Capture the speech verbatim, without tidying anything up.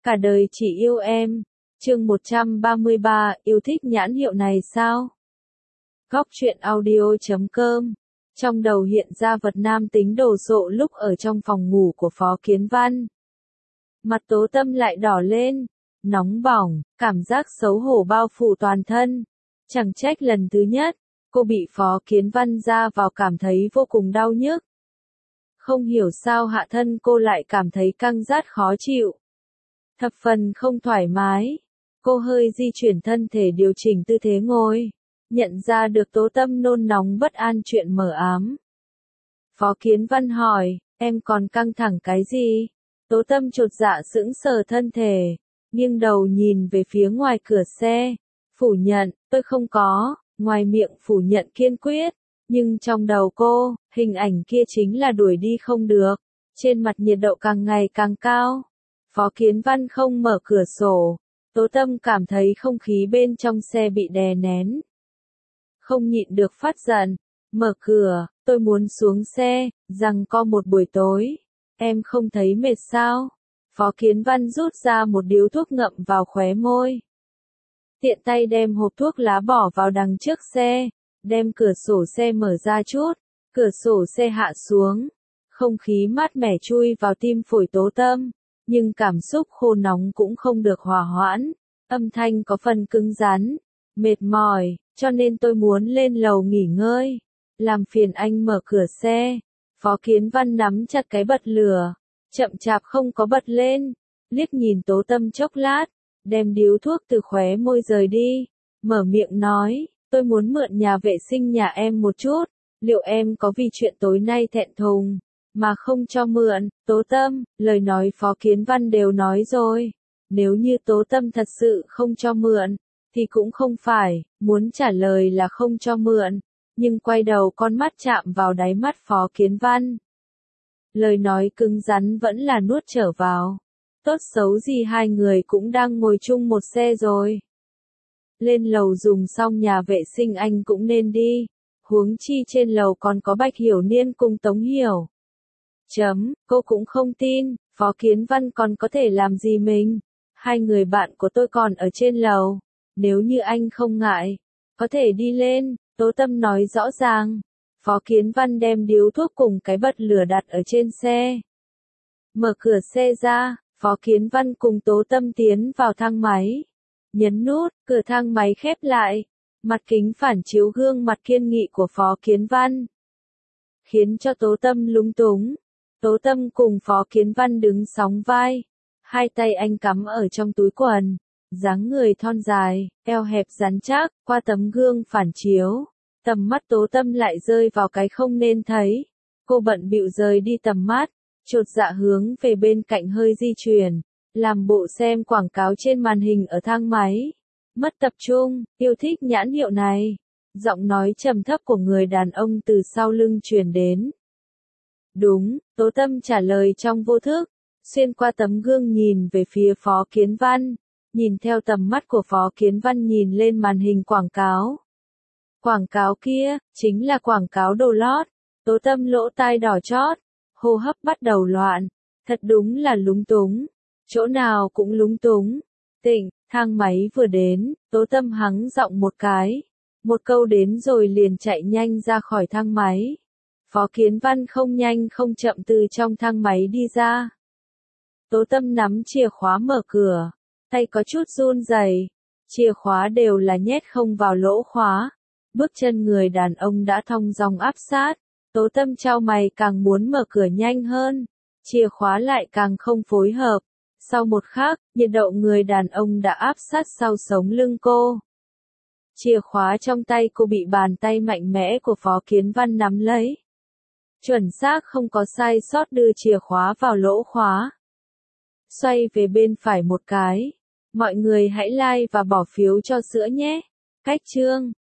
Cả đời chỉ yêu em. Chương một trăm ba mươi ba, yêu thích nhãn hiệu này sao? Góc truyện audio chấm com. Trong đầu hiện ra vật nam tính đồ sộ lúc ở trong phòng ngủ của Phó Kiến Văn. Mặt Tố Tâm lại đỏ lên, nóng bỏng, cảm giác xấu hổ bao phủ toàn thân. Chẳng trách lần thứ nhất, cô bị Phó Kiến Văn ra vào cảm thấy vô cùng đau nhức. Không hiểu sao hạ thân cô lại cảm thấy căng rát khó chịu. Thập phần không thoải mái. Cô hơi di chuyển thân thể điều chỉnh tư thế ngồi. Nhận ra được Tố Tâm nôn nóng bất an chuyện mờ ám. Phó Kiến Văn hỏi, em còn căng thẳng cái gì? Tố Tâm chột dạ sững sờ thân thể, nghiêng đầu nhìn về phía ngoài cửa xe. Phủ nhận, tôi không có, ngoài miệng phủ nhận kiên quyết. Nhưng trong đầu cô, hình ảnh kia chính là đuổi đi không được. Trên mặt nhiệt độ càng ngày càng cao. Phó Kiến Văn không mở cửa sổ. Tố Tâm cảm thấy không khí bên trong xe bị đè nén. Không nhịn được phát giận. Mở cửa, tôi muốn xuống xe, rằng co một buổi tối. Em không thấy mệt sao? Phó Kiến Văn rút ra một điếu thuốc ngậm vào khóe môi. Tiện tay đem hộp thuốc lá bỏ vào đằng trước xe. Đem cửa sổ xe mở ra chút. Cửa sổ xe hạ xuống. Không khí mát mẻ chui vào tim phổi Tố Tâm. Nhưng cảm xúc khô nóng cũng không được hòa hoãn. Âm thanh có phần cứng rắn. Mệt mỏi, cho nên tôi muốn lên lầu nghỉ ngơi. Làm phiền anh mở cửa xe. Phó Kiến Văn nắm chặt cái bật lửa. Chậm chạp không có bật lên. Liếc nhìn Tố Tâm chốc lát. Đem điếu thuốc từ khóe môi rời đi. Mở miệng nói, tôi muốn mượn nhà vệ sinh nhà em một chút. Liệu em có vì chuyện tối nay thẹn thùng mà không cho mượn? Tố Tâm, lời nói Phó Kiến Văn đều nói rồi. Nếu như Tố Tâm thật sự không cho mượn, thì cũng không phải, muốn trả lời là không cho mượn. Nhưng quay đầu con mắt chạm vào đáy mắt Phó Kiến Văn. Lời nói cứng rắn vẫn là nuốt trở vào. Tốt xấu gì hai người cũng đang ngồi chung một xe rồi. Lên lầu dùng xong nhà vệ sinh anh cũng nên đi. Huống chi trên lầu còn có Bạch Hiểu Niên cùng Tống Hiểu. Chấm, cô cũng không tin, Phó Kiến Văn còn có thể làm gì mình. Hai người bạn của tôi còn ở trên lầu. Nếu như anh không ngại, có thể đi lên, Tố Tâm nói rõ ràng. Phó Kiến Văn đem điếu thuốc cùng cái bật lửa đặt ở trên xe. Mở cửa xe ra, Phó Kiến Văn cùng Tố Tâm tiến vào thang máy. Nhấn nút, cửa thang máy khép lại. Mặt kính phản chiếu gương mặt kiên nghị của Phó Kiến Văn. Khiến cho Tố Tâm lúng túng. Tố Tâm cùng Phó Kiến Văn đứng sóng vai. Hai tay anh cắm ở trong túi quần. Dáng người thon dài, eo hẹp rắn chắc, qua tấm gương phản chiếu. Tầm mắt Tố Tâm lại rơi vào cái không nên thấy. Cô bận bịu rời đi tầm mắt. Chột dạ hướng về bên cạnh hơi di chuyển. Làm bộ xem quảng cáo trên màn hình ở thang máy. Mất tập trung, yêu thích nhãn hiệu này. Giọng nói trầm thấp của người đàn ông từ sau lưng truyền đến. Đúng, Tố Tâm trả lời trong vô thức. Xuyên qua tấm gương nhìn về phía Phó Kiến Văn. Nhìn theo tầm mắt của Phó Kiến Văn nhìn lên màn hình quảng cáo. Quảng cáo kia, chính là quảng cáo đồ lót. Tố Tâm lỗ tai đỏ chót. Hô hấp bắt đầu loạn. Thật đúng là lúng túng. Chỗ nào cũng lúng túng. Tỉnh, thang máy vừa đến, Tố Tâm hắng giọng một cái. Một câu đến rồi liền chạy nhanh ra khỏi thang máy. Phó Kiến Văn không nhanh không chậm từ trong thang máy đi ra. Tố Tâm nắm chìa khóa mở cửa. Tay có chút run rẩy. Chìa khóa đều là nhét không vào lỗ khóa. Bước chân người đàn ông đã thong dong áp sát. Tố Tâm chau mày càng muốn mở cửa nhanh hơn. Chìa khóa lại càng không phối hợp. Sau một khắc, nhiệt độ người đàn ông đã áp sát sau sống lưng cô. Chìa khóa trong tay cô bị bàn tay mạnh mẽ của Phó Kiến Văn nắm lấy. Chuẩn xác không có sai sót đưa chìa khóa vào lỗ khóa. Xoay về bên phải một cái. Mọi người hãy like và bỏ phiếu cho sữa nhé. Cách chương